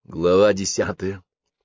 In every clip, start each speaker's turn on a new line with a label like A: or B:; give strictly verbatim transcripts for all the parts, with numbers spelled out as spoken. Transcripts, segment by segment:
A: Глава десятая.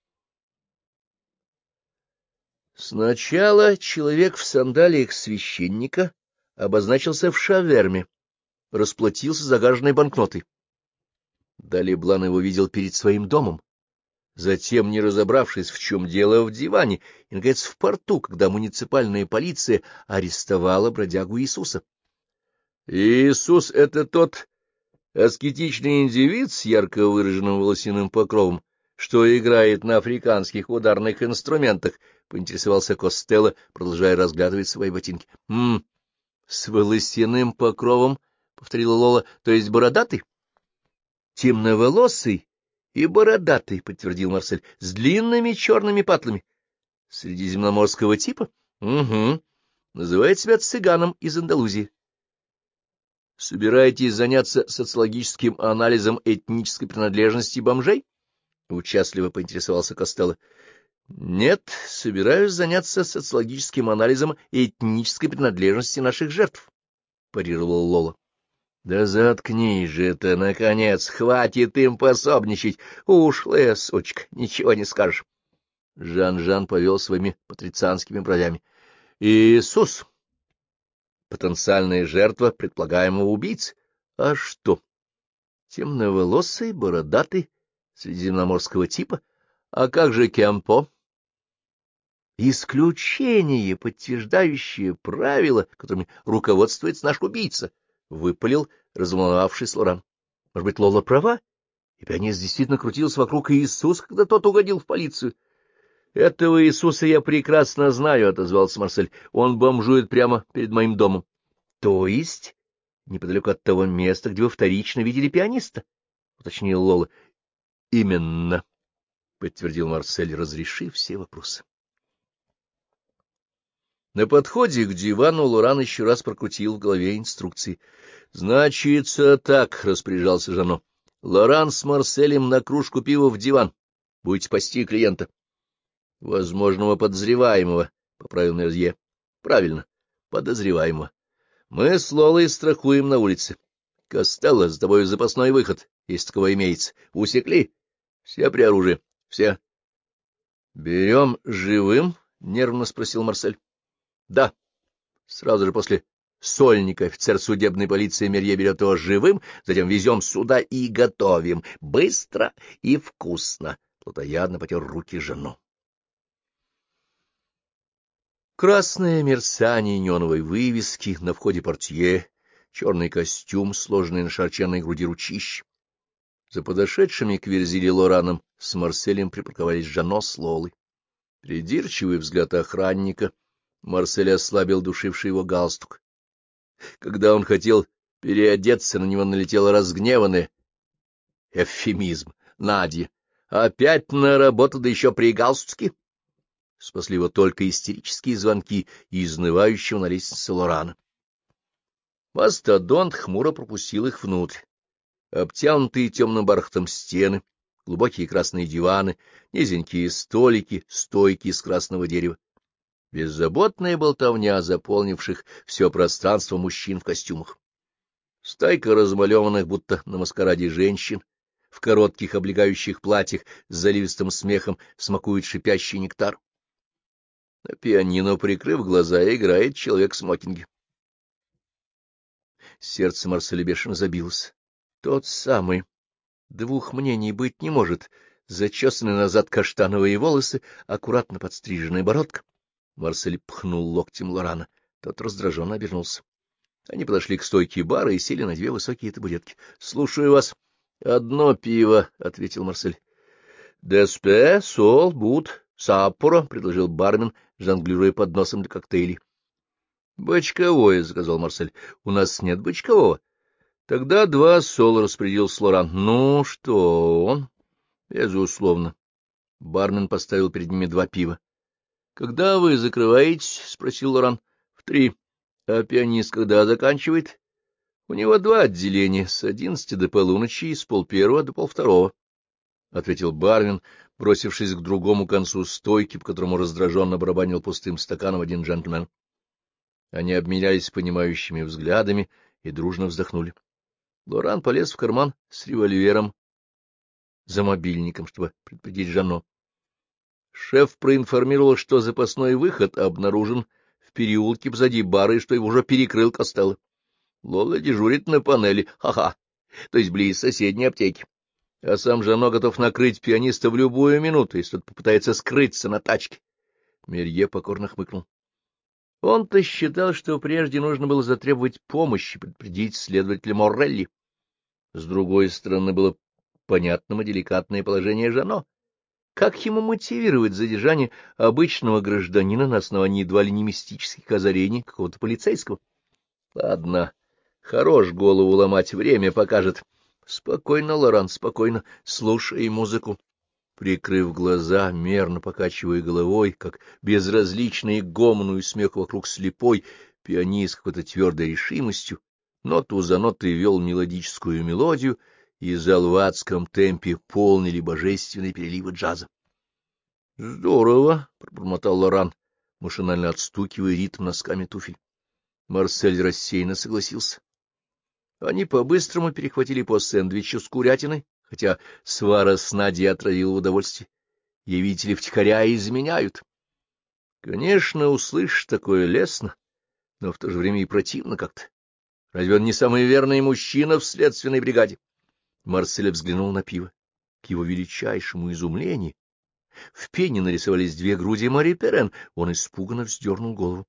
A: Сначала человек в сандалиях священника обозначился в шаверме, расплатился загаженной банкнотой. Далее Блан его видел перед своим домом, затем, не разобравшись, в чем дело, в диване, и, наконец, в порту, когда муниципальная полиция арестовала бродягу Иисуса. Иисус — это тот аскетичный индивид с ярко выраженным волосяным покровом, что играет на африканских ударных инструментах, — поинтересовался Костелло, продолжая разглядывать свои ботинки. — М, с волосяным покровом, — повторила Лола, — то есть бородатый? — Темноволосый и бородатый, — подтвердил Марсель, — с длинными черными патлами. — Средиземноморского типа? — Угу. Называет себя цыганом из Андалузии. — Собираетесь заняться социологическим анализом этнической принадлежности бомжей? — участливо поинтересовался Костелло. — Нет, собираюсь заняться социологическим анализом этнической принадлежности наших жертв, — парировала Лола. — Да заткнись же ты, наконец, хватит им пособничать. Ушлая сучка, ничего не скажешь. Жан-Жан повел своими патрицианскими бровями. — Иисус! Потенциальная жертва предполагаемого убийцы. А что? Темноволосый, бородатый, средиземноморского типа? А как же Кемпо? Исключение, подтверждающее правила, которыми руководствуется наш убийца, — выпалил разволновавшись Лоран. Может быть, Лола права? И пианист действительно крутился вокруг Иисуса, когда тот угодил в полицию. — Этого Иисуса я прекрасно знаю, — отозвался Марсель. — Он бомжует прямо перед моим домом. — То есть неподалеку от того места, где вы вторично видели пианиста? — уточнил Лола. — Именно, — подтвердил Марсель, разрешив все вопросы. На подходе к дивану Лоран еще раз прокрутил в голове инструкции. — Значится так, — распоряжался Жано. — Лоран с Марселем на кружку пива в диван. Будете спасти клиента. — Возможного подозреваемого, — поправил Мерзье. — Правильно, подозреваемого. Мы с Лолой страхуем на улице. Костелло, с тобой запасной выход, если таковой имеется. Усекли? Все при оружии. Все. — Берем живым? — нервно спросил Марсель. — Да. Сразу же после сольника офицер судебной полиции Мерье берет его живым, затем везем сюда и готовим. Быстро и вкусно. Плотоядно потер руки жену. Красное мерцание неоновой вывески на входе портье, черный костюм, сложенный на широченной груди ручищ. За подошедшими к Верзиле Лораном с Марселем припарковались Жано с Лолой. Придирчивый взгляд охранника, Марсель ослабил душивший его галстук. Когда он хотел переодеться, на него налетела разгневанная эвфемизм. Надя. Опять на работу, да еще при галстуке? Спасли его только истерические звонки изнывающего на лестнице Лорана. Мастодонт хмуро пропустил их внутрь. Обтянутые темным бархатом стены, глубокие красные диваны, низенькие столики, стойки из красного дерева. Беззаботная болтовня, заполнивших все пространство мужчин в костюмах. Стайка размалеванных, будто на маскараде, женщин в коротких облегающих платьях с заливистым смехом смакует шипящий нектар. На пианино, прикрыв глаза, играет человек в смокинге. Сердце Марселя бешено забилось. Тот самый. Двух мнений быть не может. Зачесанные назад каштановые волосы, аккуратно подстриженная бородка. Марсель пхнул локтем Лорана. Тот раздраженно обернулся. Они подошли к стойке бара и сели на две высокие табуретки. — Слушаю вас. — Одно пиво, — ответил Марсель. — Деспе, сол, бут, саппоро, — предложил бармен, жонглируя подносом для коктейлей. — Бочковое, — сказал Марсель. — У нас нет бочкового. — Тогда два сола, — распорядился Лоран. — Ну, что он? — Безусловно. Бармен поставил перед ними два пива. — Когда вы закрываетесь? — спросил Лоран. — В три. — А пианист когда заканчивает? — У него два отделения, с одиннадцати до полуночи и с полпервого до полвторого, — ответил бармен, бросившись к другому концу стойки, по которому раздраженно барабанил пустым стаканом один джентльмен. Они обменялись понимающими взглядами и дружно вздохнули. Лоран полез в карман с револьвером, за мобильником, чтобы предупредить Жано. Шеф проинформировал, что запасной выход обнаружен в переулке позади бара и что его уже перекрыл Костелло. Лола дежурит на панели, ха-ха, то есть близ соседней аптеки. А сам Жано готов накрыть пианиста в любую минуту, если тот попытается скрыться на тачке. Мерье покорно хмыкнул. Он-то считал, что прежде нужно было затребовать помощи, предупредить следователя Моррелли. С другой стороны, было понятным и деликатное положение Жано. Как ему мотивировать задержание обычного гражданина на основании едва ли не мистических озарений какого-то полицейского? Ладно, хорош голову ломать, время покажет. Спокойно, Лоран, спокойно, слушай музыку. Прикрыв глаза, мерно покачивая головой, как безразличный гомону и смех вокруг слепой, пианист какой-то твердой решимостью, ноту за нотой вел мелодическую мелодию, и зал в адском темпе полнили божественные переливы джаза. — Здорово, — пробормотал Лоран, машинально отстукивая ритм носками туфель. Марсель рассеянно согласился. Они по-быстрому перехватили по сэндвичу с курятиной, хотя свара с Надей отравила удовольствие. Ей, видите ли, втихаря изменяют. Конечно, услышишь такое лестно, но в то же время и противно как-то. Разве он не самый верный мужчина в следственной бригаде? Марсель взглянул на пиво. К его величайшему изумлению в пене нарисовались две груди Мари Перен. Он испуганно вздернул голову.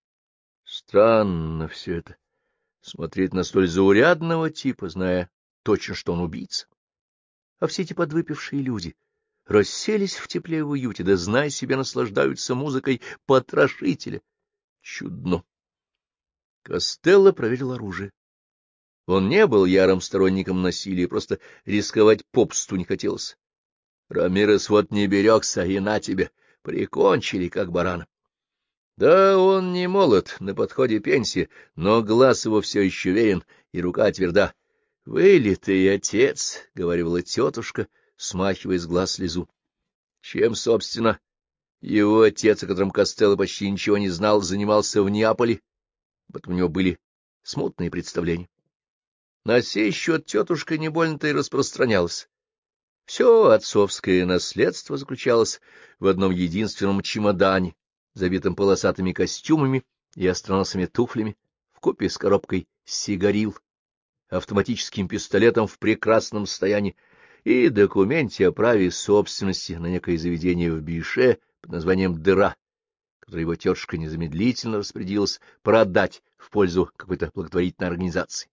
A: Странно все это. Смотреть на столь заурядного типа, зная точно, что он убийца. А все эти подвыпившие люди расселись в тепле и в уюте, да, зная себе, наслаждаются музыкой потрошителя. Чудно. Костелло проверил оружие. Он не был ярым сторонником насилия, просто рисковать попсту не хотелось. Рамирес вот не берегся, и на тебе, прикончили, как барана. Да, он не молод, на подходе пенсии, но глаз его все еще верен, и рука тверда. — Вылитый отец, — говорила тетушка, смахивая с глаз слезу. Чем, собственно, его отец, о котором Костелло почти ничего не знал, занимался в Неаполе? Об этом у него были смутные представления. На сей счет тетушка не больно-то и распространялась. Все отцовское наследство заключалось в одном единственном чемодане, забитом полосатыми костюмами и остроносыми туфлями, вкупе с коробкой сигарил, автоматическим пистолетом в прекрасном состоянии и документе о праве собственности на некое заведение в Бише под названием «Дыра», которое его тетушка незамедлительно распорядилась продать в пользу какой-то благотворительной организации.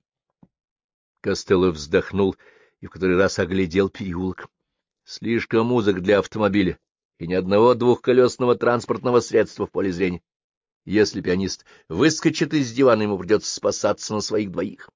A: Костелло вздохнул и в который раз оглядел переулок. Слишком узок для автомобиля и ни одного двухколесного транспортного средства в поле зрения. Если пианист выскочит из дивана, ему придется спасаться на своих двоих.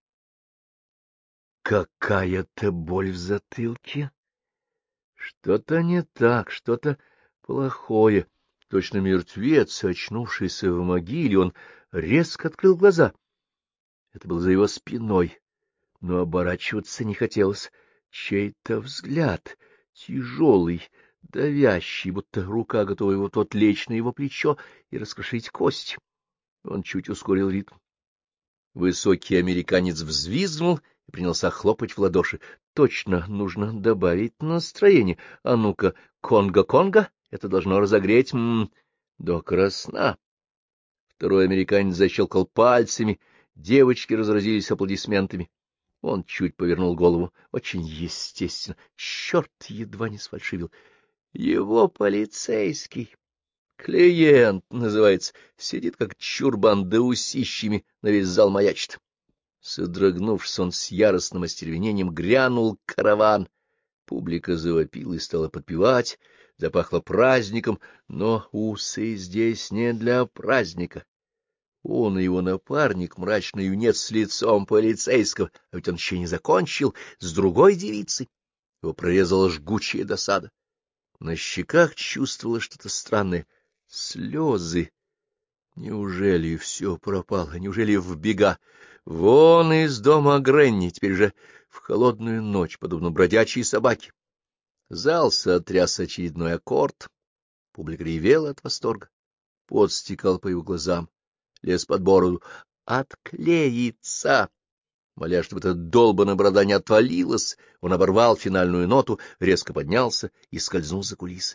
A: Какая-то боль в затылке. Что-то не так, что-то плохое. Точно мертвец, очнувшийся в могиле, он резко открыл глаза. Это было за его спиной, но оборачиваться не хотелось. Чей-то взгляд, тяжелый, давящий, будто рука готова его тот лечь на его плечо и раскрошить кость. Он чуть ускорил ритм. Высокий американец взвизгнул и принялся хлопать в ладоши. Точно, нужно добавить настроение. А ну-ка, конго-конго, это должно разогреть м -м, до красна. Второй американец защелкал пальцами, девочки разразились аплодисментами. Он чуть повернул голову, очень естественно. Черт, едва не сфальшивил. Его полицейский. Клиент, называется, сидит как чурбан, да усищами на весь зал маячит. Содрогнувшись, он с яростным остервенением грянул караван. Публика завопила и стала подпевать, запахло праздником, но усы здесь не для праздника. Он и его напарник, мрачный юнец с лицом полицейского, а ведь он еще не закончил, с другой девицей. Его прорезала жгучая досада. На щеках чувствовала что-то странное. Слезы. Неужели все пропало? Неужели в бега? Вон из дома Гренни, теперь же в холодную ночь, подобно бродячей собаке. Зал сотряс очередной аккорд. Публика ревела от восторга. Пот стекал по его глазам, лез под бороду. Отклеится! Моля, чтобы эта долбаная борода не отвалилась, он оборвал финальную ноту, резко поднялся и скользнул за кулисы.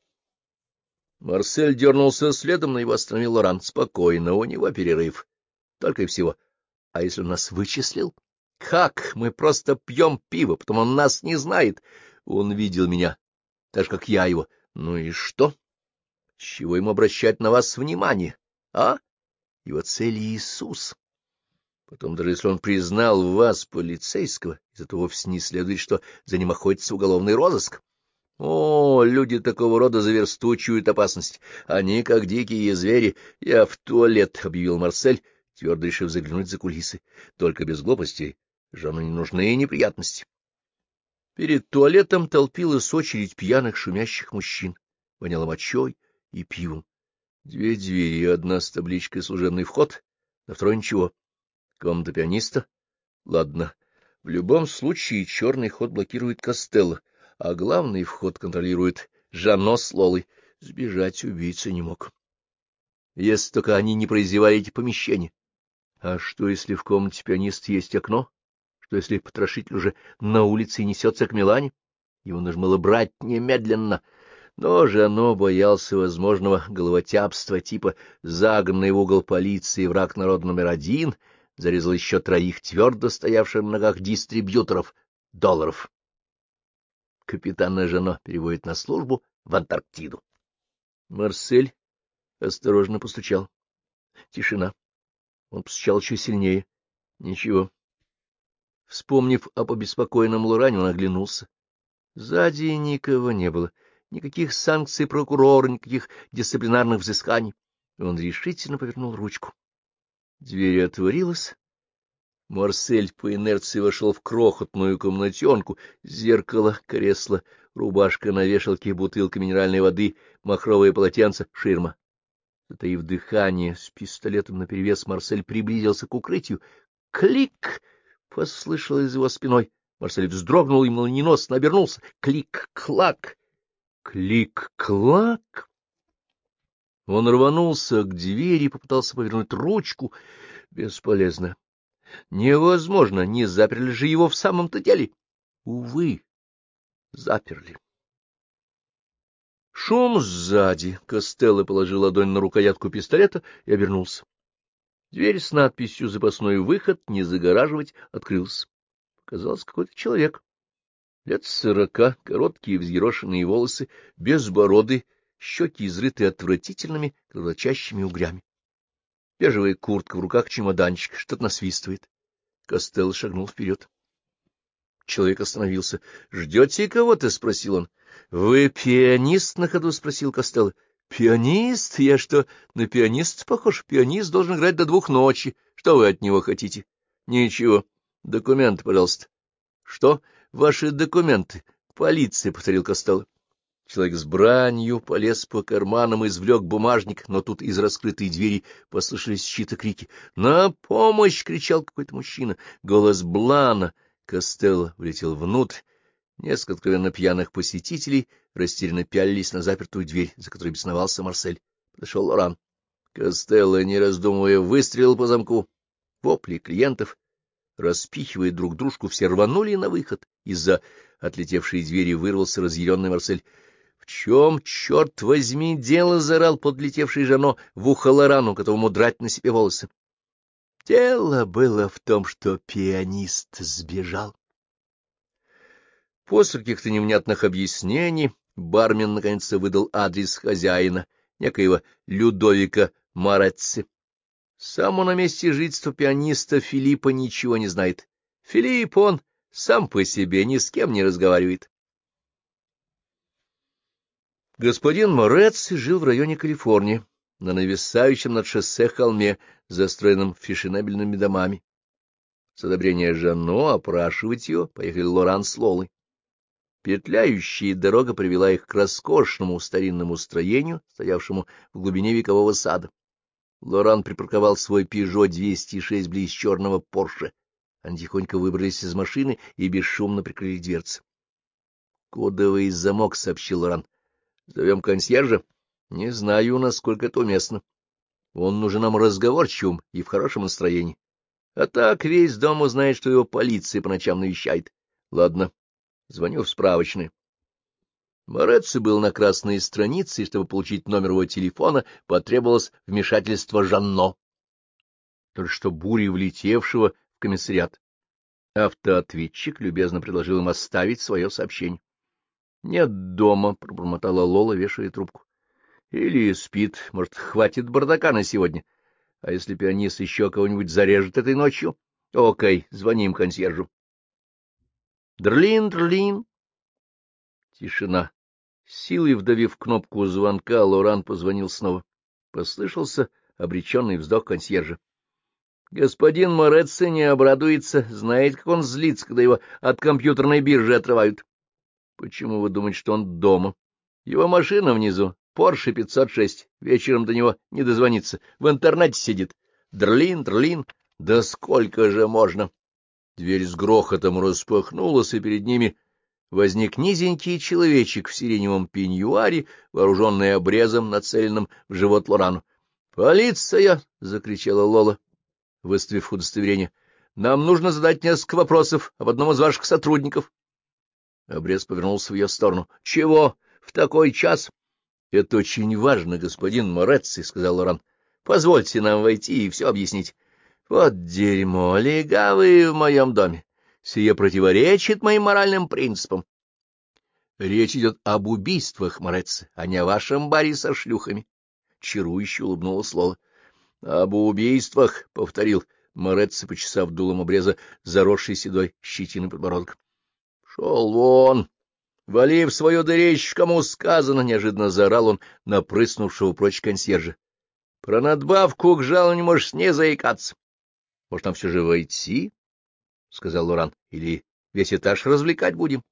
A: Марсель дернулся следом, но его остановил Лоран. Спокойно, у него перерыв. Только и всего. А если он нас вычислил? Как? Мы просто пьем пиво, потом он нас не знает. Он видел меня, так же, как я его. Ну и что? С чего ему обращать на вас внимание? А? Его цель — Иисус. Потом, даже если он признал вас полицейского, из этого вовсе не следует, что за ним охотится уголовный розыск. О, люди такого рода за версту чуют опасность. Они, как дикие звери. Я в туалет, — объявил Марсель, твердо решив заглянуть за кулисы. Только без глупостей. Жанну не нужны неприятности. Перед туалетом толпилась очередь пьяных шумящих мужчин. Воняло мочой и пивом. Две двери, одна с табличкой «Служебный вход», на второй ничего. Комната пианиста? Ладно. В любом случае черный ход блокирует Костелло, а главный вход контролирует Жано с Лолой. Сбежать убийца не мог. Если только они не прозевали эти помещения. А что, если в комнате пианиста есть окно? Что, если потрошитель уже на улице и несется к Милане? Его нужно было брать немедленно. Но Жано боялся возможного головотяпства типа «загнанный в угол полиции враг народа номер один», зарезал еще троих твердо стоявших на ногах дистрибьюторов долларов. Капитана Жано переводит на службу в Антарктиду. Марсель осторожно постучал. Тишина. Он постучал еще сильнее. Ничего. Вспомнив об обеспокоенном Лоране, он оглянулся. Сзади никого не было. Никаких санкций прокурора, никаких дисциплинарных взысканий. Он решительно повернул ручку. Дверь отворилась. Марсель по инерции вошел в крохотную комнатенку. Зеркало, кресло, рубашка на вешалке, бутылка минеральной воды, махровое полотенце, ширма. Затаив дыхание, с пистолетом наперевес, Марсель приблизился к укрытию. «Клик!» — послышалось за его спиной. Марсель вздрогнул и молниеносно обернулся. «Клик-клак!» «Клик-клак!» Он рванулся к двери и попытался повернуть ручку. Бесполезно. Невозможно, не заперли же его в самом-то деле. Увы, заперли. Шум сзади. Костелло положил ладонь на рукоятку пистолета и обернулся. Дверь с надписью «Запасной выход, не загораживать» открылась. Показался какой-то человек. Лет сорока, короткие взъерошенные волосы, безбородый, щеки изрыты отвратительными кровоточащими угрями. Бежевая куртка, в руках чемоданчик, что-то насвистывает. Костелло шагнул вперед. Человек остановился. — Ждете кого-то? — спросил он. — Вы пианист? — на ходу спросил Костелло. — Пианист? Я что, на пианиста похож? Пианист должен играть до двух ночи. Что вы от него хотите? — Ничего. Документы, пожалуйста. — Что? Ваши документы. — Полиция, — повторил Костелло. Человек с бранью полез по карманам, извлек бумажник, но тут из раскрытой двери послышались чьи-то крики. «На помощь!» — кричал какой-то мужчина. Голос Блана. Костелло влетел внутрь. Несколько откровенно пьяных посетителей растерянно пялились на запертую дверь, за которой бесновался Марсель. Подошел Лоран. Костелло, не раздумывая, выстрелил по замку. Вопли клиентов, распихивая друг дружку, все рванули на выход. Из-за отлетевшей двери вырвался разъяренный Марсель. — В чем, черт возьми, дело? — заорал подлетевший Жано в ухо Лорану, которому драть на себе волосы. Дело было в том, что пианист сбежал. После каких-то невнятных объяснений бармен наконец-то выдал адрес хозяина, некоего Людовика Моретци. Сам он о месте жительства пианиста Филиппа ничего не знает. Филипп, он сам по себе ни с кем не разговаривает. Господин Моретци жил в районе Калифорнии, на нависающем над шоссе холме, застроенном фешенебельными домами. С одобрения Жано опрашивать ее поехали Лоран с Лолой. Петляющая дорога привела их к роскошному старинному строению, стоявшему в глубине векового сада. Лоран припарковал свой Пежо двести шесть близ черного Порше. Они тихонько выбрались из машины и бесшумно прикрыли дверцы. — Кодовый замок, — сообщил Лоран. — Зовем консьержа? — Не знаю, насколько это уместно. Он нужен нам разговорчивым и в хорошем настроении. А так весь дом узнает, что его полиция по ночам навещает. Ладно, звоню в справочный. Морецци был на красной странице, и чтобы получить номер его телефона, потребовалось вмешательство Жанно. Только что бури влетевшего в комиссариат. Автоответчик любезно предложил им оставить свое сообщение. — Нет дома, — пробормотала Лола, вешая трубку. — Или спит, может, хватит бардака на сегодня. А если пианист еще кого-нибудь зарежет этой ночью? Окей, звоним консьержу. Дрлин-дрлин. Тишина. Силой вдавив кнопку звонка, Лоран позвонил снова. Послышался обреченный вздох консьержа. Господин Морецци не обрадуется, знает, как он злится, когда его от компьютерной биржи отрывают. Почему вы думаете, что он дома? Его машина внизу, Порше пятьсот шесть. Вечером до него не дозвониться. В интернете сидит. Дрлин, дрлин. Да сколько же можно? Дверь с грохотом распахнулась, и перед ними возник низенький человечек в сиреневом пеньюаре, вооруженный обрезом, нацеленным в живот Лорану. «Полиция!» — закричала Лола, выставив удостоверение. — Нам нужно задать несколько вопросов об одном из ваших сотрудников. Обрез повернулся в ее сторону. — Чего? В такой час? — Это очень важно, господин Морецци, — сказал Лоран. — Позвольте нам войти и все объяснить. — Вот дерьмо, легавые в моем доме. Сие противоречит моим моральным принципам. — Речь идет об убийствах, Морецци, а не о вашем баре со шлюхами. Чарующе улыбнулась Лола. — Об убийствах, — повторил Морецци, почесав дулом обреза заросший седой щетиной подбородок. — Шел вон! Вали в свою дырищ, кому сказано! — неожиданно заорал он на прыснувшего прочь консьержа. — Про надбавку к жалованию можешь не заикаться. — Может, нам все же войти? — сказал Лоран. — Или весь этаж развлекать будем?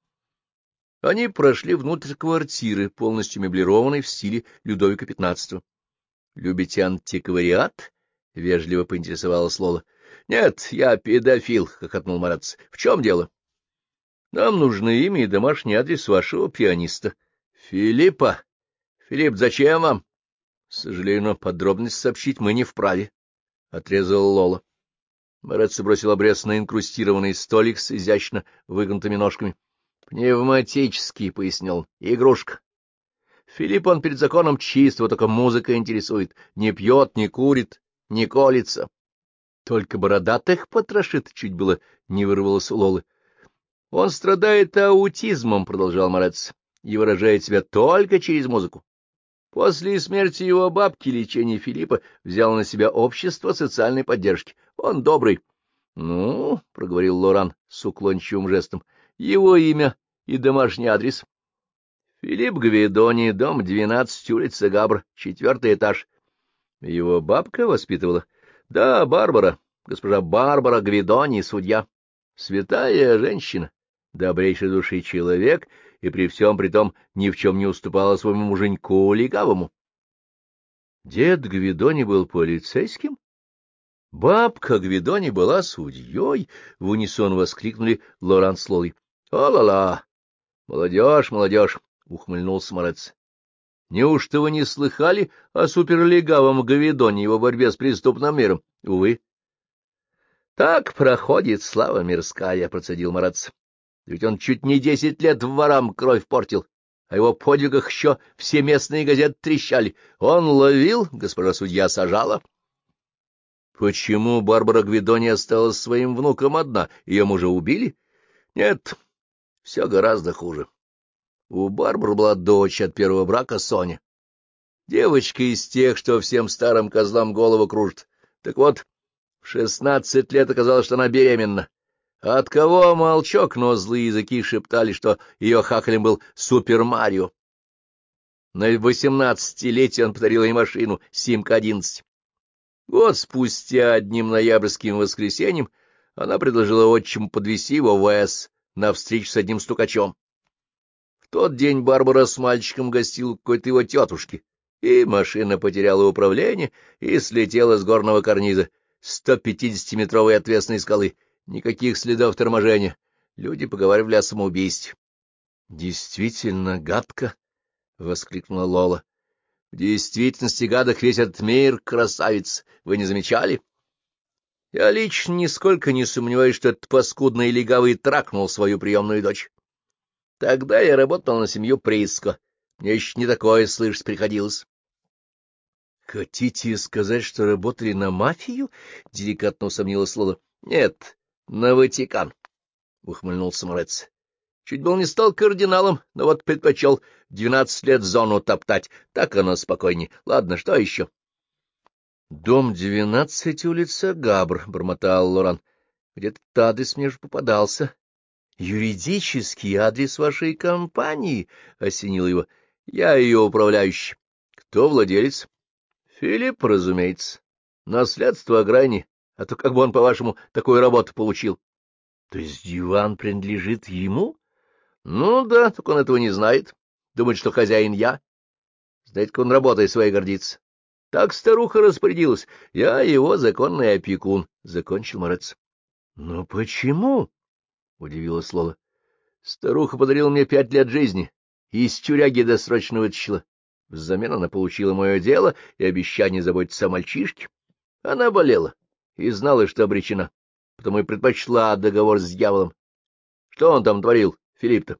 A: Они прошли внутрь квартиры, полностью меблированной в стиле Людовика пятнадцатого. — Любите антиквариат? — вежливо поинтересовалась Лола. — Нет, я педофил, — хохотнул Морецци. — В чем дело? — Нам нужны имя и домашний адрес вашего пианиста. — Филиппа? Филипп, зачем вам? — Сожалею, но подробности сообщить мы не вправе, — отрезала Лола. Морецци бросил обрез на инкрустированный столик с изящно выгнутыми ножками. — Пневматический, — пояснил, — игрушка. Филипп, он перед законом чист, его только музыка интересует. Не пьет, не курит, не колется. Только бородатых потрошит, чуть было не вырвалось у Лолы. — Он страдает аутизмом, — продолжал Морецци, — и выражает себя только через музыку. После смерти его бабки лечение Филиппа взяло на себя общество социальной поддержки. Он добрый. — Ну, — проговорил Лоран с уклончивым жестом, — его имя и домашний адрес. Филипп Гвидони, дом двенадцать, улица Габр, четвертый этаж. Его бабка воспитывала? Да, Барбара, госпожа Барбара Гвидони, судья. Святая женщина, добрейшей души человек, и при всем при том ни в чем не уступала своему муженьку легавому. Дед Гвидони был полицейским? Бабка Гвидони была судьей? В унисон воскликнули Лоран с Лолой. О-ла-ла! Молодежь, молодежь! — ухмыльнулся Морецци. — Неужто вы не слыхали о суперлегавом Гвидоне и его борьбе с преступным миром? — Увы. — Так проходит слава мирская, — процедил Морецци. — Ведь он чуть не десять лет ворам кровь портил, о его подвигах еще все местные газеты трещали. Он ловил, госпожа судья сажала. — Почему Барбара Гвидони осталась своим внуком одна? Ее мужа убили? — Нет, все гораздо хуже. У Барбары была дочь от первого брака, Соня. Девочка из тех, что всем старым козлам голову кружит. Так вот, в шестнадцать лет оказалось, что она беременна. А от кого молчок, но злые языки шептали, что ее хахалем был Супер Марио. На восемнадцатилетие он подарил ей машину Симка одиннадцать. Год спустя, одним ноябрьским воскресеньем, она предложила отчиму подвезти его в С на встречу с одним стукачом. В тот день Барбара с мальчиком гостила у какой-то его тетушки, и машина потеряла управление и слетела с горного карниза сто пятидесятиметровой отвесной скалы. Никаких следов торможения. Люди поговаривали о самоубийстве. — Действительно гадко! — воскликнула Лола. — В действительности гадок весь этот мир, красавиц. Вы не замечали? Я лично нисколько не сомневаюсь, что этот паскудный легавый трахнул свою приемную дочь. Тогда я работал на семью Приско. Мне еще не такое слышать приходилось. — Хотите сказать, что работали на мафию? — деликатно усомнилась Лола. — Нет, на Ватикан, — ухмыльнулся Морец. — Чуть был не стал кардиналом, но вот предпочел двенадцать лет зону топтать. Так оно спокойней. Ладно, что еще? — Дом двенадцать, улица Габр, — бормотал Лоран. — Где-то адрес мне же попадался. — Юридический адрес вашей компании, — осенил его. — Я ее управляющий. — Кто владелец? — Филипп, разумеется. Наследство Грани, а то как бы он, по-вашему, такую работу получил? — То есть диван принадлежит ему? — Ну да, только он этого не знает. Думает, что хозяин я. Знаете, как он работой своей гордится. Так старуха распорядилась. Я его законный опекун, — закончил Морец. — Но почему? — удивилась Лола. — Старуха подарила мне пять лет жизни и из тюряги досрочно вытащила. Взамен она получила мое дело и обещание заботиться о мальчишке. Она болела и знала, что обречена, потому и предпочла договор с дьяволом. Что он там творил, Филипп-то?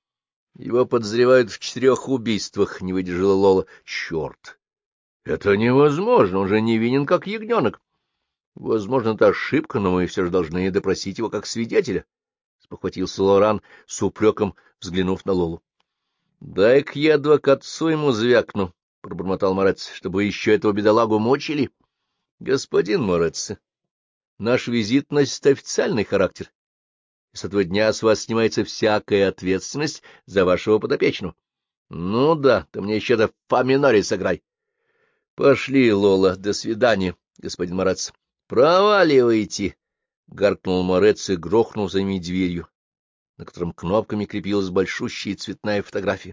A: Его подозревают в четырех убийствах, — не выдержала Лола. Черт! Это невозможно, он же невинен, как ягненок. Возможно, это ошибка, но мы все же должны допросить его как свидетеля, — спохватился Лоран с упреком, взглянув на Лолу. — Дай-ка я адвокатцу ему звякну, — пробормотал Морец, — чтобы еще этого бедолагу мучили. — Господин Морец, наш визит носит официальный характер, и с этого дня с вас снимается всякая ответственность за вашего подопечного. — Ну да, ты мне еще это фа миноре сыграй. — Пошли, Лола, до свидания, господин Морец. — Проваливайте! — гаркнул Морец и грохнул за ними дверью, на котором кнопками крепилась большущая цветная фотография.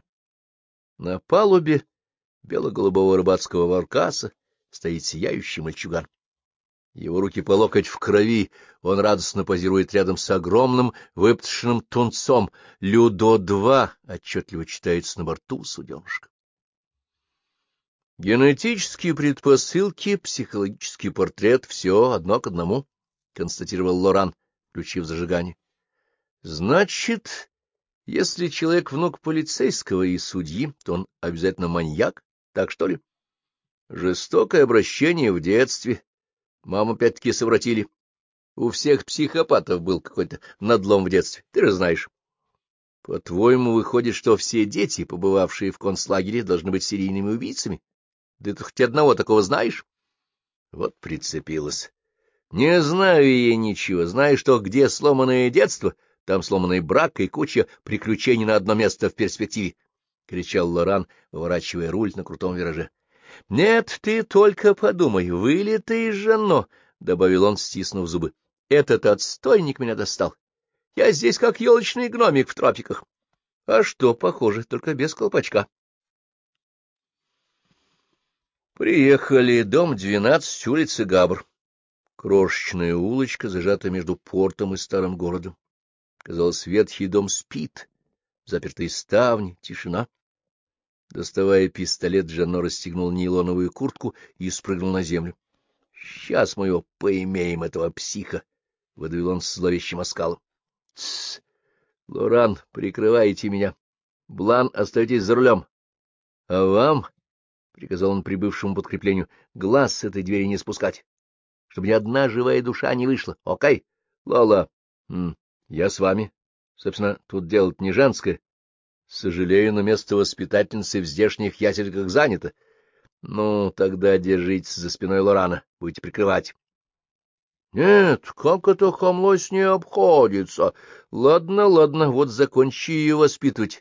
A: На палубе бело-голубого рыбацкого баркаса стоит сияющий мальчуган. Его руки по локоть в крови, он радостно позирует рядом с огромным выптышенным тунцом. Людо-два отчетливо читается на борту суденышка. Генетические предпосылки, психологический портрет — все одно к одному, — констатировал Лоран, включив зажигание. — Значит, если человек внук полицейского и судьи, то он обязательно маньяк, так что ли? Жестокое обращение в детстве. Маму опять-таки совратили. У всех психопатов был какой-то надлом в детстве, ты же знаешь. По-твоему, выходит, что все дети, побывавшие в концлагере, должны быть серийными убийцами? Да ты хоть одного такого знаешь? Вот прицепилась. Не знаю я ничего. Знаю, что где сломанное детство, там сломанный брак и куча приключений на одно место в перспективе, — кричал Лоран, выворачивая руль на крутом вираже. — Нет, ты только подумай, вылитый жено, — добавил он, стиснув зубы. — Этот отстойник меня достал. Я здесь как елочный гномик в тропиках. А что, похоже, только без колпачка. Приехали. Дом двенадцать, улица Габр. Крошечная улочка, зажата между портом и старым городом. Казалось, ветхий дом спит, запертые ставни, тишина. Доставая пистолет, Жанно расстегнул нейлоновую куртку и спрыгнул на землю. — Сейчас мы его поимеем, этого психа! — выдавил он с зловещим оскалом. — Тссс! Лоран, прикрывайте меня. Блан, остаетесь за рулем. — А вам, — приказал он прибывшему подкреплению, — глаз с этой двери не спускать, чтобы ни одна живая душа не вышла. Окей? Лола, я с вами. Собственно, тут дело-то не женское. Сожалею, но место воспитательницы в здешних ясельках занято. Ну, тогда держитесь за спиной Лорана, будете прикрывать. Нет, как это хамло с ней обходится? Ладно, ладно, вот закончи ее воспитывать.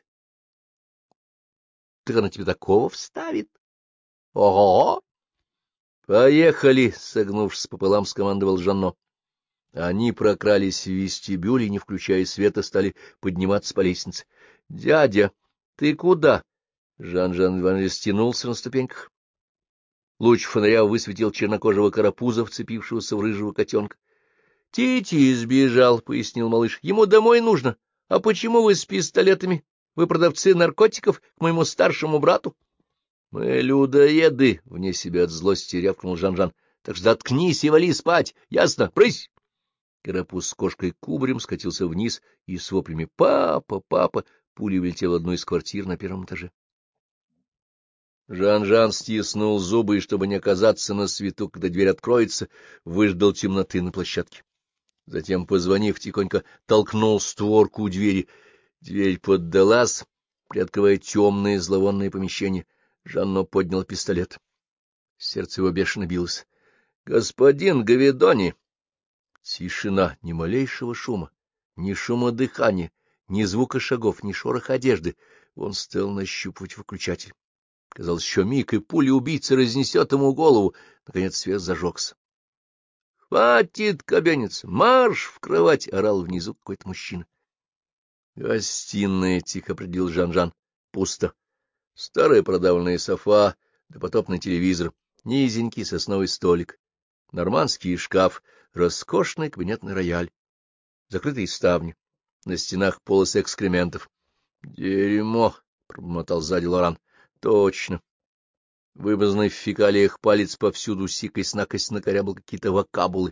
A: Так она тебе такого вставит? Ого! Поехали, согнувшись пополам, скомандовал Жанно. Они прокрались в вестибюль и, не включая света, стали подниматься по лестнице. — Дядя, ты куда? Жан-Жан Иванович стянулся на ступеньках. Луч фонаря высветил чернокожего карапуза, вцепившегося в рыжего котенка. — Тити сбежал, — пояснил малыш. — Ему домой нужно. А почему вы с пистолетами? Вы продавцы наркотиков к моему старшему брату? — Мы людоеды, — вне себя от злости рявкнул Жан-Жан. так что заткнись и вали спать, ясно? Брысь! Карапуз с кошкой кубарем скатился вниз и с воплями «Папа! Папа!» пулей влетел в одну из квартир на первом этаже. Жан-Жан стиснул зубы и, чтобы не оказаться на свету, когда дверь откроется, выждал темноты на площадке. Затем, позвонив, тихонько толкнул створку двери. Дверь поддалась, приоткрывая темное зловонное помещение. Жанно поднял пистолет. Сердце его бешено билось. — Господин Гавидони! Тишина, ни малейшего шума, ни шума дыхания, ни звука шагов, ни шороха одежды. Он стал нащупывать выключатель. Казалось, еще миг, и пуля убийцы разнесет ему голову. Наконец свет зажегся. — Хватит, кабенец! Марш в кровать! — орал внизу какой-то мужчина. — Гостиная, — тихо определил Жан-Жан. Пусто. Старая продавленная софа, допотопный телевизор, низенький сосновый столик, нормандский шкаф, роскошный кабинетный рояль, закрытые ставни, на стенах полосы экскрементов. — Дерьмо! — пробормотал сзади Лоран. — Точно. Вымазанный в фекалиях палец повсюду сикость-накость накорябал какие-то вокабулы.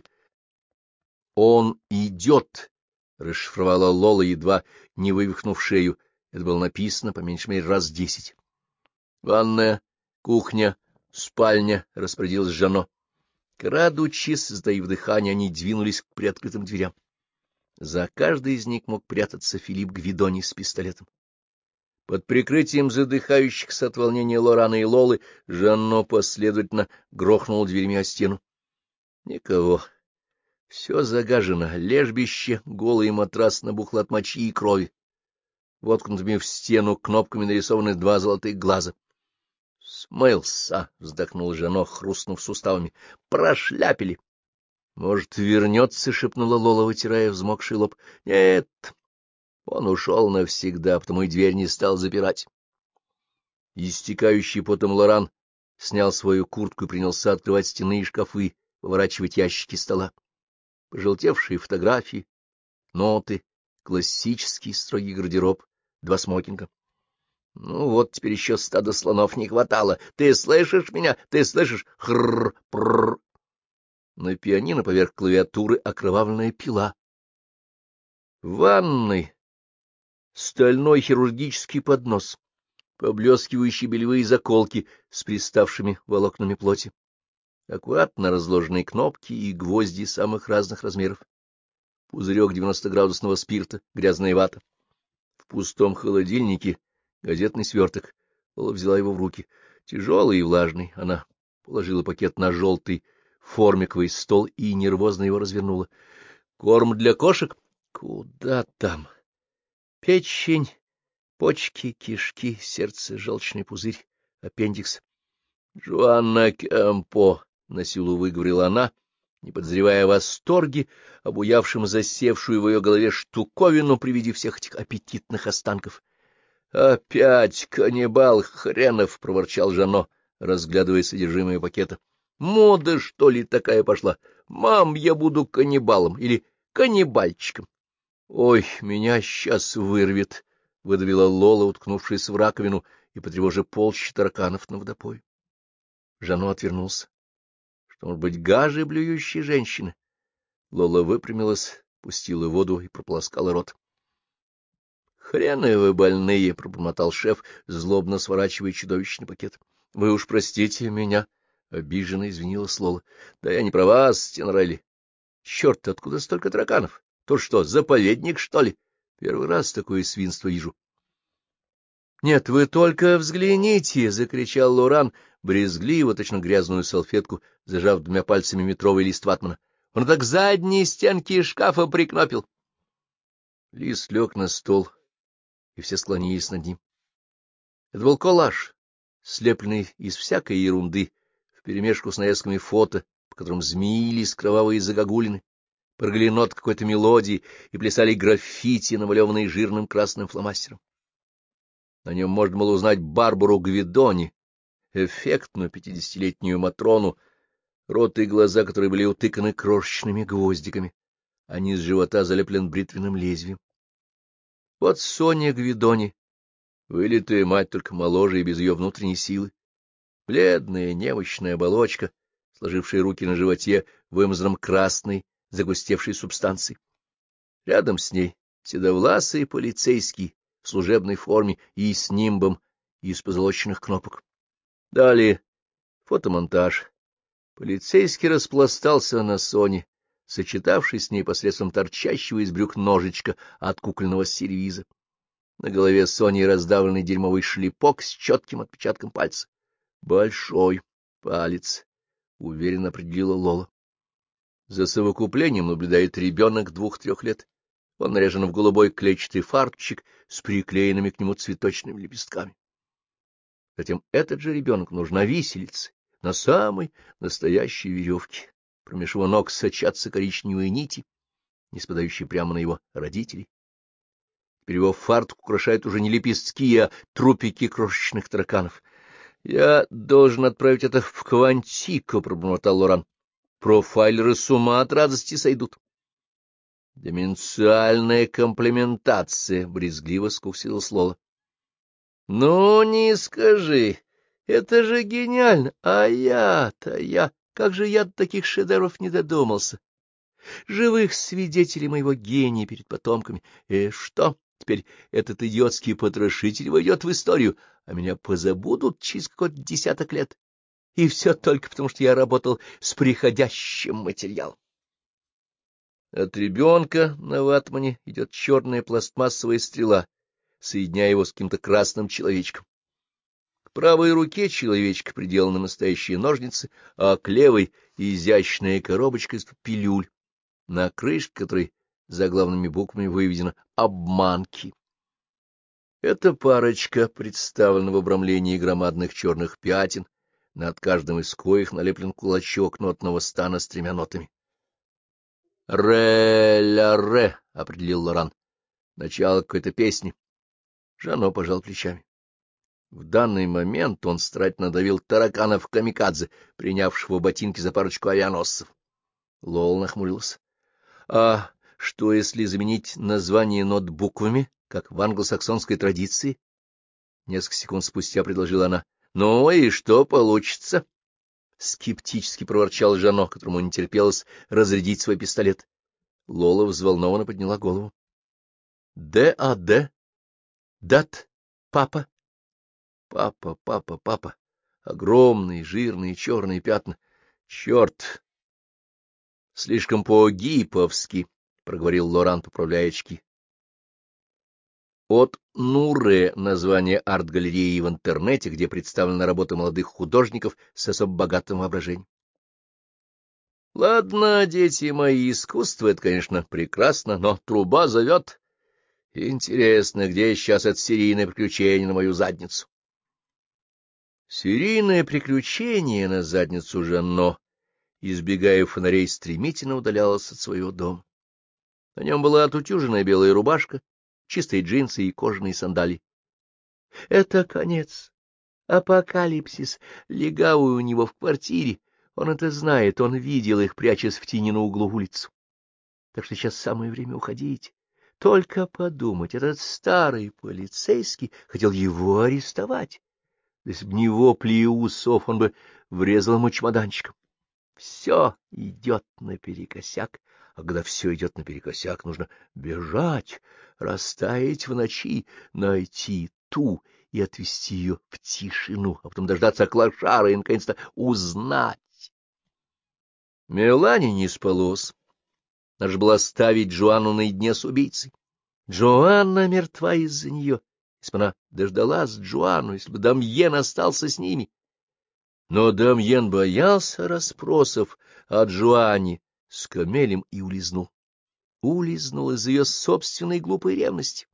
A: — Он идет! — расшифровала Лола, едва не вывихнув шею. Это было написано по меньшей мере раз десять. — Ванная, кухня, спальня, — распорядилась Жано. Крадучись, сдаив дыхание, они двинулись к приоткрытым дверям. За каждой из них мог прятаться Филипп Гвидони с пистолетом. Под прикрытием задыхающихся от волнения Лорана и Лолы Жанно последовательно грохнул дверьми о стену. Никого. Все загажено. Лежбище, голый матрас набухло от мочи и крови. Воткнутыми в стену кнопками нарисованы два золотых глаза. — Смылся! — вздохнул Жанно, хрустнув суставами. — Прошляпили! — Может, вернется? — шепнула Лола, вытирая взмокший лоб. — Нет, он ушел навсегда, потому и дверь не стал запирать. Истекающий потом Лоран снял свою куртку и принялся открывать стенные шкафы, выворачивать ящики стола. Пожелтевшие фотографии, ноты, классический строгий гардероб, два смокинга. Ну вот, теперь еще стада слонов не хватало. Ты слышишь меня? Ты слышишь? Хрррр-прррр. На пианино поверх клавиатуры окровавленная пила. В ванной стальной хирургический поднос, поблескивающие белевые заколки с приставшими волокнами плоти, аккуратно разложенные кнопки и гвозди самых разных размеров, пузырек девяностоградусного спирта, грязная вата. В пустом холодильнике газетный сверток. Ола взяла его в руки. Тяжелый и влажный. Она положила пакет на желтый формиковый стол и нервозно его развернула. Корм для кошек? Куда там? Печень, почки, кишки, сердце, желчный пузырь, аппендикс. Джоанна Кэмпо, — насилу выговорила она, не подозревая о восторге, обуявшем засевшую в ее голове штуковину при виде всех этих аппетитных останков. — Опять каннибал хренов! — проворчал Жано, разглядывая содержимое пакета. — Мода, что ли, такая пошла? Мам, я буду каннибалом или каннибальчиком. — Ой, меня сейчас вырвет! — выдавила Лола, уткнувшись в раковину и потревожа полчища тараканов на водопой. Жано отвернулся. Что может быть гаже блюющей женщины? Лола выпрямилась, пустила воду и прополоскала рот. — Хрены вы больные! — пробормотал шеф, злобно сворачивая чудовищный пакет. — Вы уж простите меня! — обиженно извинилась Лола. — Да я не про вас, Тенрелли. Черт, откуда столько тараканов? То что, заповедник, что ли? Первый раз такое свинство вижу. — Нет, вы только взгляните! — закричал Лоран, брезгливо, точно грязную салфетку, зажав двумя пальцами метровый лист ватмана. — Он так задние стенки шкафа прикнопил. Лист лег на стол, и все склонились над ним. Это был коллаж, слепленный из всякой ерунды, вперемешку с нарезками фото, по которым змеились кровавые загогулины, прыгали нот какой-то мелодии и плясали граффити, намалеванные жирным красным фломастером. На нем можно было узнать Барбару Гвидони, эффектную пятидесятилетнюю Матрону, рот и глаза, которые были утыканы крошечными гвоздиками, а низ живота залеплен бритвенным лезвием. Вот Соня Гвидони, вылитая мать, только моложе и без ее внутренней силы. Бледная, немощная оболочка сложившая руки на животе, вымазанном красной, загустевшей субстанцией. Рядом с ней седовласый полицейский в служебной форме и с нимбом из позолоченных кнопок. Далее фотомонтаж. Полицейский распластался на Соне, сочетавшись с ней посредством торчащего из брюк ножичка от кукольного сервиза. На голове Сони раздавленный дерьмовый шлепок с четким отпечатком пальца. Большой палец, — уверенно определила Лола. За совокуплением наблюдает ребенок двух-трех лет. Он наряжен в голубой клетчатый фарточек с приклеенными к нему цветочными лепестками. Затем этот же ребенок нужен на виселице, на самой настоящей веревке. Промеж его ног сочатся коричневые нити, не спадающие прямо на его родителей. Теперь его фартук украшает уже не лепестки, а трупики крошечных тараканов. — Я должен отправить это в Квантико, — пробормотал Лоран. — Профайлеры с ума от радости сойдут. — Деменциальная комплементация, — брезгливо скуксилась Лола. — Ну, не скажи, это же гениально, а я-то, я, как же я до таких шедевров не додумался. Живых свидетелей моего гения перед потомками. И что, теперь этот идиотский потрошитель войдет в историю, а меня позабудут через какой-то десяток лет. И все только потому, что я работал с приходящим материалом. От ребенка на ватмане идет черная пластмассовая стрела, соединяя его с каким-то красным человечком. К правой руке человечка приделаны настоящие ножницы, а к левой — изящная коробочка из пилюль, на крышке которой заглавными буквами выведено «Обманки». Эта парочка представлена в обрамлении громадных черных пятен, над каждым из коих налеплен кулачок нотного стана с тремя нотами. «Ре-ля-ре», — определил Лоран. Начало какой-то песни. Жано пожал плечами. В данный момент он старательно давил тараканов камикадзе, принявшего ботинки за парочку авианосцев. Лол нахмурился. — А что, если заменить название нот буквами, как в англосаксонской традиции? Несколько секунд спустя предложила она. — Ну и что получится? — скептически проворчал Жано, которому не терпелось разрядить свой пистолет. Лола взволнованно подняла голову. — Д А Д? Дат? Папа? Папа, папа, папа. Огромные, жирные, черные пятна. Черт! Слишком по-гиповски, — проговорил Лоран, поправляя очки. От Нуре — название арт-галереи в интернете, где представлена работа молодых художников с особо богатым воображением. Ладно, дети мои, искусство — это, конечно, прекрасно, но труба зовет. Интересно, где сейчас это серийное приключение на мою задницу? Серийное приключение на задницу Жанно, избегая фонарей, стремительно удалялось от своего дома. На нем была отутюженная белая рубашка, чистые джинсы и кожаные сандалии. Это конец, апокалипсис, легавый у него в квартире. Он это знает, он видел их, прячась в тени на углу улицы. Так что сейчас самое время уходить. Только подумать, этот старый полицейский хотел его арестовать. Если бы не вопли и усов, он бы врезал ему чемоданчиком. Все идет наперекосяк, а когда все идет наперекосяк, нужно бежать, растаять в ночи, найти ту и отвезти ее в тишину, а потом дождаться клошара и, наконец-то, узнать. Мелане не спалось. Надо же было оставить Джоанну наедине с убийцей. Джоанна мертва из-за нее. Если бы она дождалась Джоанну, если бы Дамьен остался с ними. Но Дамьен боялся расспросов о Джоанне с Камелем и улизнул. Улизнул из ее собственной глупой ревности.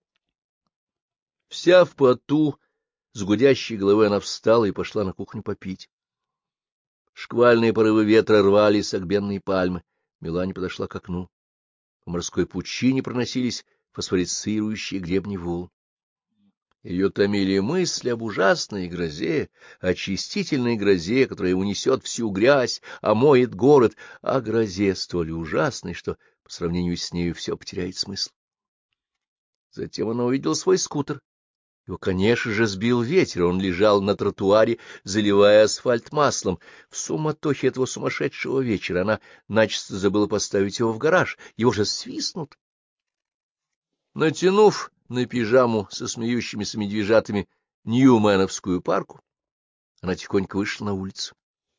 A: Вся в поту, с гудящей головой она встала и пошла на кухню попить. Шквальные порывы ветра рвали согбенные пальмы. Мелани подошла к окну. По морской пучине проносились фосфорицирующие гребни волн. Ее томили мысли об ужасной грозе, очистительной грозе, которая унесет всю грязь, омоет город, о грозе столь ужасной, что по сравнению с нею все потеряет смысл. Затем она увидела свой скутер, Его, конечно же, сбил ветер, он лежал на тротуаре, заливая асфальт маслом. В суматохе этого сумасшедшего вечера она начисто забыла поставить его в гараж, его же свистнут. Натянув на пижаму со смеющимися медвежатами ньюменовскую парку, она тихонько вышла на улицу.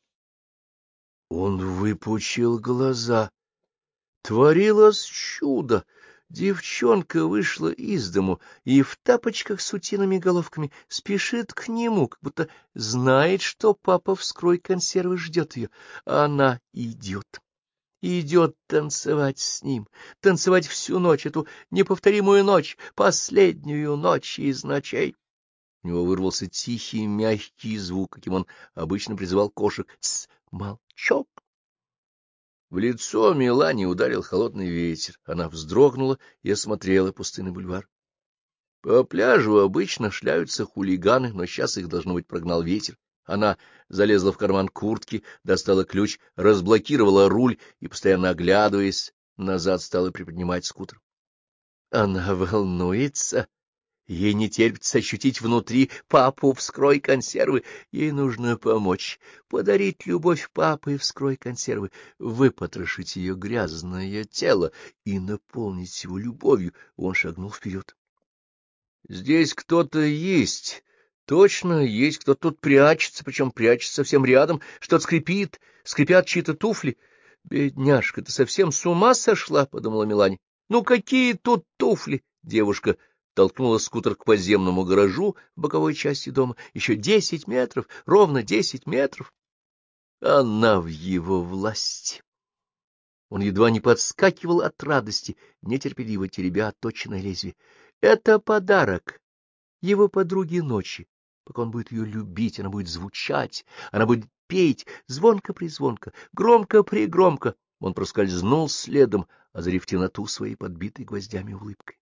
A: Он выпучил глаза. Творилось чудо. Девчонка вышла из дому и в тапочках с утиными головками спешит к нему, как будто знает, что папа вскрой консервы ждет ее. А она идет. Идет танцевать с ним, танцевать всю ночь, эту неповторимую ночь, последнюю ночь из ночей. У него вырвался тихий, мягкий звук, каким он обычно призывал кошек. «Тсс, молчок!» В лицо Мелани ударил холодный ветер. Она вздрогнула и осмотрела пустынный бульвар. По пляжу обычно шляются хулиганы, но сейчас их, должно быть, прогнал ветер. Она залезла в карман куртки, достала ключ, разблокировала руль и, постоянно оглядываясь, назад стала приподнимать скутер. Она волнуется. Ей не терпится ощутить внутри папу вскрой консервы. Ей нужно помочь, подарить любовь папы вскрой консервы, выпотрошить ее грязное тело и наполнить его любовью. Он шагнул вперед. Здесь кто-то есть. Точно есть, кто-то тут прячется, причем прячется совсем рядом. Что-то скрипит, скрипят чьи-то туфли. Бедняжка, ты совсем с ума сошла, — подумала Мелани. Ну, какие тут туфли? Девушка толкнула скутер к подземному гаражу в боковой части дома. Еще десять метров, ровно десять метров. Она в его власти. Он едва не подскакивал от радости, нетерпеливо теребя отточенное лезвие. Это подарок его подруге ночи. Пока он будет ее любить, она будет звучать, она будет петь звонко-призвонко, громко-пригромко. Он проскользнул следом, озарив темноту своей подбитой гвоздями улыбкой.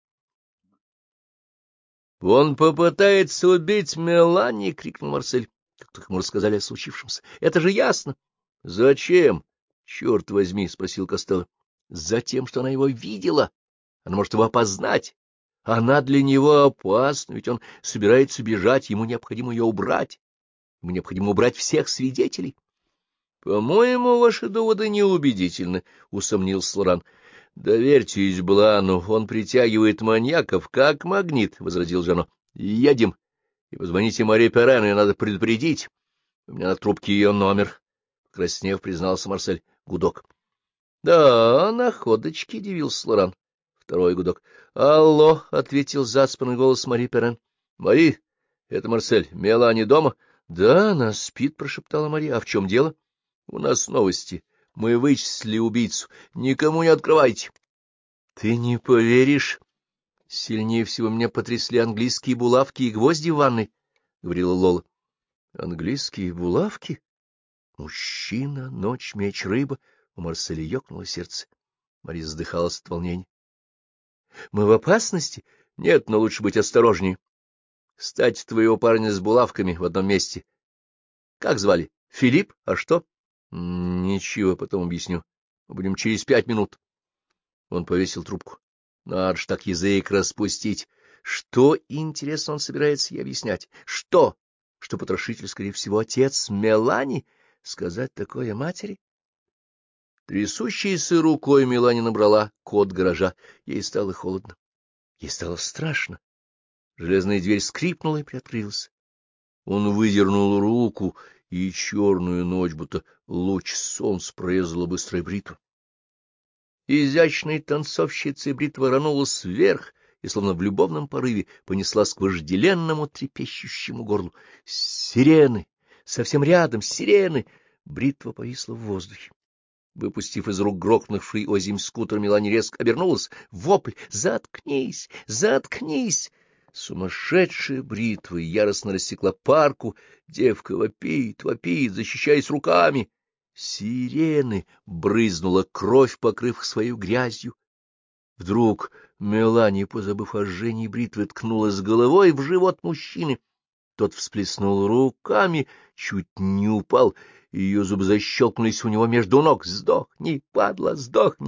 A: — Он попытается убить Мелани! — крикнул Марсель, как только ему рассказали о случившемся. — Это же ясно! — Зачем? — Черт возьми! — спросил Костелло. — Затем, что она его видела. Она может его опознать. Она для него опасна, ведь он собирается бежать, ему необходимо ее убрать. Ему необходимо убрать всех свидетелей. — По-моему, ваши доводы неубедительны, — усомнился Лоран. — Доверьтесь Блану, он притягивает маньяков, как магнит, — возразил Жано. — Едем, и позвоните Мари Перен, ее надо предупредить. У меня на трубке ее номер, — покраснев, признался Марсель. Гудок. — Да, находочки, — дивился Лоран. Второй гудок. — Алло, — ответил заспанный голос Мари Перен. — Мари, это Марсель. Мелани дома? — Да, она спит, — прошептала Мари. — А в чем дело? — У нас новости. Мы вычислили убийцу. Никому не открывайте. — Ты не поверишь. Сильнее всего меня потрясли английские булавки и гвозди в ванной, — говорила Лола. — Английские булавки? Мужчина, ночь, меч, рыба. У Марселя ёкнуло сердце. Мари задыхалась от волнения. — Мы в опасности? Нет, но лучше быть осторожнее. Кстати, твоего парня с булавками в одном месте. Как звали? Филипп? А что? — Ничего, потом объясню. Мы будем через пять минут. Он повесил трубку. Надо ж так язык распустить. Что, интересно, он собирается ей объяснять? Что? Что потрошитель, скорее всего, отец Мелани? Сказать такое матери? Трясущейся рукой Мелани набрала код гаража. Ей стало холодно. Ей стало страшно. Железная дверь скрипнула и приоткрылась. Он выдернул руку, и черную ночь, будто луч солнца, прорезала быстрая бритва. Изящной танцовщицей бритва рванулась вверх и, словно в любовном порыве, понесла к вожделенному трепещущему горлу. Сирены! Совсем рядом сирены! Бритва повисла в воздухе. Выпустив из рук грохнувший озимь скутер, Мелани резко обернулась. Вопль! Заткнись! Заткнись! Сумасшедшая бритва яростно рассекла парку. Девка вопит, вопит, защищаясь руками. Сирены! Брызнула кровь, покрыв их своей грязью. Вдруг Мелани, позабыв о жжении бритвы, ткнулась головой в живот мужчины. Тот всплеснул руками, чуть не упал, и ее зубы защелкнулись у него между ног. «Сдохни, падла, сдохни!»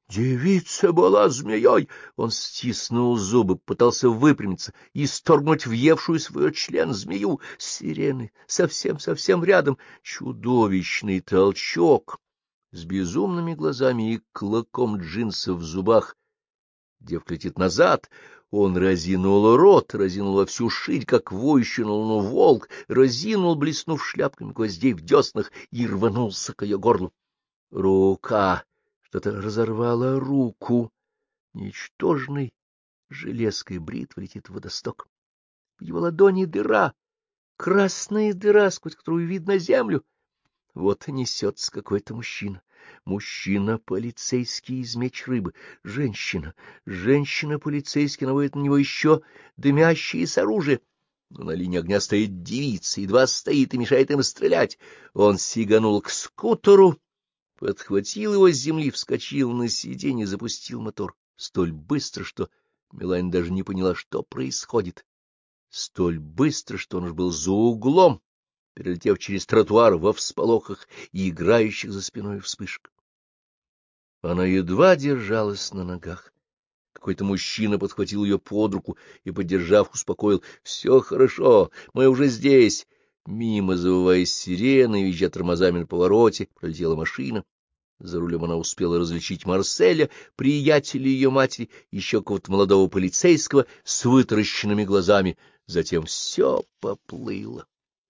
A: Девица была змеей. Он стиснул зубы, пытался выпрямиться и сторгнуть въевшую свой член змею. Сирены совсем-совсем рядом. Чудовищный толчок с безумными глазами и клоком джинсов в зубах. Девка летит назад. Он разинул рот, разинул во всю ширь, как воющий на луну волк, разинул, блеснув шляпками гвоздей в деснах, и рванулся к ее горлу. Рука! Что-то разорвало руку. Ничтожной железкой бритва летит в водосток. В его ладони дыра, красная дыра, сквозь которую видно землю. Вот и несется какой-то мужчина. Мужчина-полицейский из меч рыбы. Женщина. Женщина-полицейский наводит на него еще дымящееся оружие. Но на линии огня стоит девица, едва стоит и мешает им стрелять. Он сиганул к скутеру, подхватил его с земли, вскочил на сиденье и запустил мотор. Столь быстро, что Мелания даже не поняла, что происходит. Столь быстро, что он уж был за углом, перелетев через тротуар во всполохах и играющих за спиной вспышек. Она едва держалась на ногах. Какой-то мужчина подхватил ее под руку и, поддержав, успокоил. — Все хорошо, мы уже здесь. Мимо, завывая сирены, визжа тормозами на повороте, пролетела машина. За рулем она успела различить Марселя, приятеля ее матери, еще какого-то молодого полицейского с вытаращенными глазами. Затем все поплыло.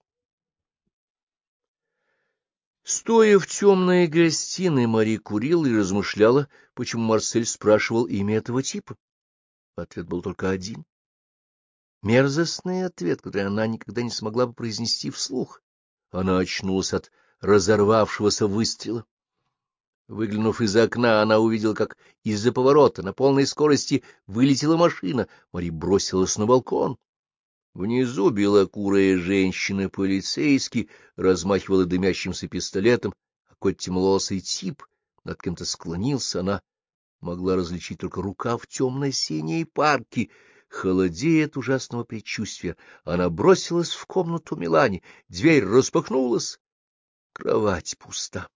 A: Стоя в темной гостиной, Мари курила и размышляла, почему Марсель спрашивал имя этого типа. Ответ был только один. Мерзостный ответ, который она никогда не смогла бы произнести вслух. Она очнулась от разорвавшегося выстрела. Выглянув из окна, она увидела, как из-за поворота на полной скорости вылетела машина. Мари бросилась на балкон. Внизу белокурая женщина-полицейский размахивала дымящимся пистолетом, а какой-то темноволосый тип над кем-то склонился. Она могла различить только рукав темно-синей парки. Холодея от ужасного предчувствия, она бросилась в комнату Мелани. Дверь распахнулась. Кровать пуста.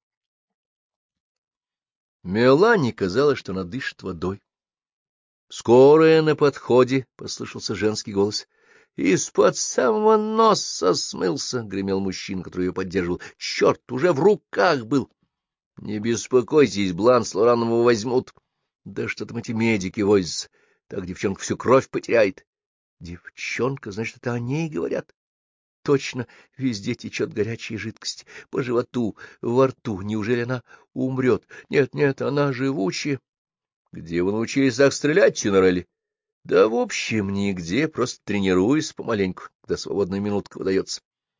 A: Мелани казалось, что она дышит водой. «Скорая на подходе!» — послышался женский голос. «Из-под самого носа смылся!» — гремел мужчина, который ее поддерживал. «Черт, уже в руках был!» «Не беспокойтесь, Блан с Лораном его возьмут!» «Да что там эти медики возятся! Так девчонка всю кровь потеряет!» «Девчонка, значит, это о ней говорят?» Точно, везде течет горячая жидкость, по животу, во рту. Неужели она умрет? Нет, нет, она живучая. Где вы научились так стрелять, Чинарелли? Да в общем, нигде, просто тренируюсь помаленьку, когда свободная минутка выдается.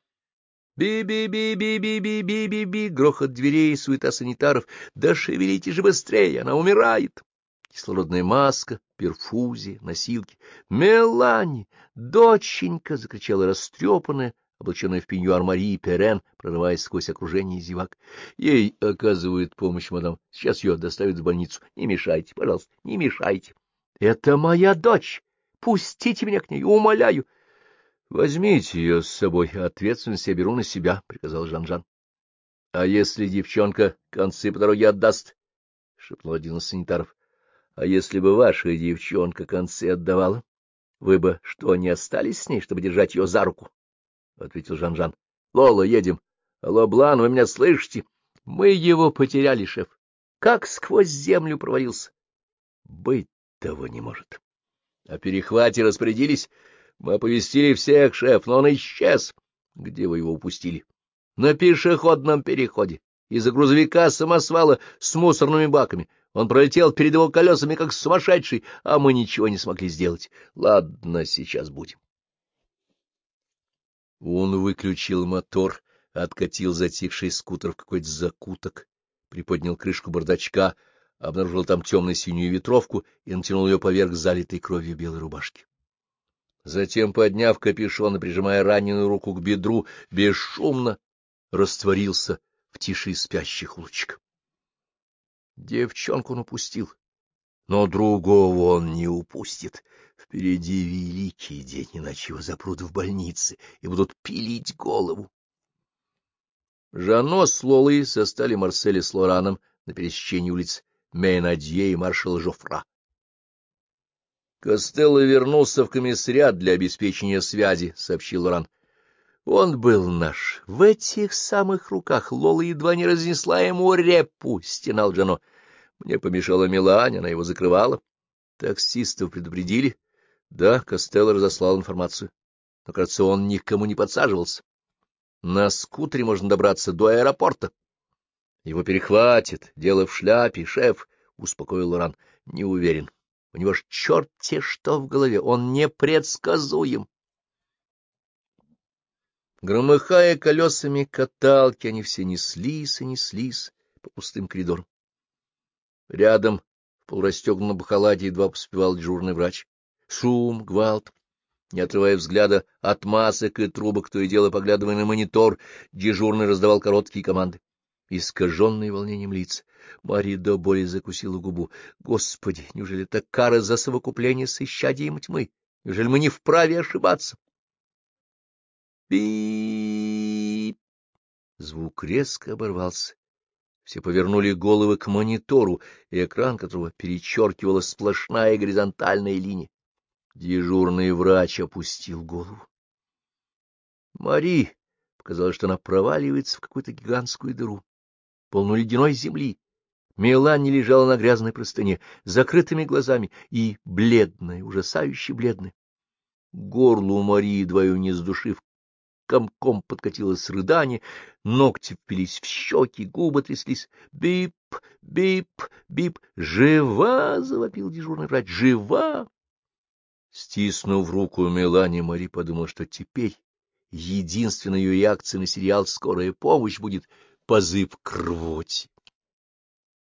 A: Би-би-би-би-би-би-би-би-би, грохот дверей, суета санитаров. Да шевелите же быстрее, она умирает. Кислородная маска, перфузия, носилки. «Мелани! Доченька!» — закричала растрепанная, облаченная в пеньюар Марии Перен, прорываясь сквозь окружение зевак. «Ей оказывает помощь, мадам. Сейчас ее доставят в больницу. Не мешайте, пожалуйста, не мешайте. Это моя дочь! Пустите меня к ней, умоляю!» «Возьмите ее с собой, ответственность я беру на себя», — приказал Жан-Жан. «А если девчонка концы по дороге отдаст?» — шепнул один из санитаров. — А если бы ваша девчонка концы отдавала, вы бы что, не остались с ней, чтобы держать ее за руку? — ответил Жан-Жан. — Лола, едем. Алло, Блан, вы меня слышите? Мы его потеряли, шеф. Как сквозь землю провалился. Быть того не может. О перехвате распорядились. Мы оповестили всех, шеф, но он исчез. Где вы его упустили? На пешеходном переходе. Из-за грузовика-самосвала с мусорными баками. Он пролетел перед его колесами, как сумасшедший, а мы ничего не смогли сделать. Ладно, сейчас будем. Он выключил мотор, откатил затихший скутер в какой-то закуток, приподнял крышку бардачка, обнаружил там темно-синюю ветровку и натянул ее поверх залитой кровью белой рубашки. Затем, подняв капюшон и прижимая раненую руку к бедру, бесшумно растворился в тиши спящих улочек. Девчонку он упустил, но другого он не упустит. Впереди великий день, иначе его запрут в больнице и будут пилить голову. Жано с Лолой застали Марселя с Лораном на пересечении улиц Мейнадье и маршала Жофра. Костелло вернулся в комиссариат для обеспечения связи, — сообщил Лоран. — Он был наш. В этих самых руках Лола едва не разнесла ему репу, — стенал Джано. Мне помешала Мелань, она его закрывала. Таксистов предупредили. Да, Костелло разослал информацию. Но, кажется, он никому не подсаживался. На скутере можно добраться до аэропорта. Его перехватит. Дело в шляпе, шеф, — успокоил Лоран. — Не уверен. У него ж черт-те что в голове. Он непредсказуем. Громыхая колесами каталки, они все неслись и неслись по пустым коридорам. Рядом, в полурастегнутом халате, едва поспевал дежурный врач. Шум, гвалт. Не отрывая взгляда от масок и трубок, то и дело поглядывая на монитор, дежурный раздавал короткие команды. Искаженные волнением лица. Марья до боли закусила губу. Господи, неужели это кара за совокупление с исчадием тьмы? Неужели мы не вправе ошибаться? Пип! Звук резко оборвался. Все повернули головы к монитору, и экран которого перечеркивала сплошная горизонтальная линия. Дежурный врач опустил голову. Мари показалось, что она проваливается в какую-то гигантскую дыру, полную ледяной земли. Мелани лежала на грязной простыне, с закрытыми глазами, и бледная, ужасающе бледная. К горлу Марии, едва ее не сдушив, комком подкатилось рыдание, ногти впились в щеки, губы тряслись. «Бип! Бип! Бип! Жива!» — завопил дежурный врач. «Жива!» Стиснув руку Мелани, Мари подумала, что теперь единственной ее реакцией на сериал «Скорая помощь» будет позыв к рвоте.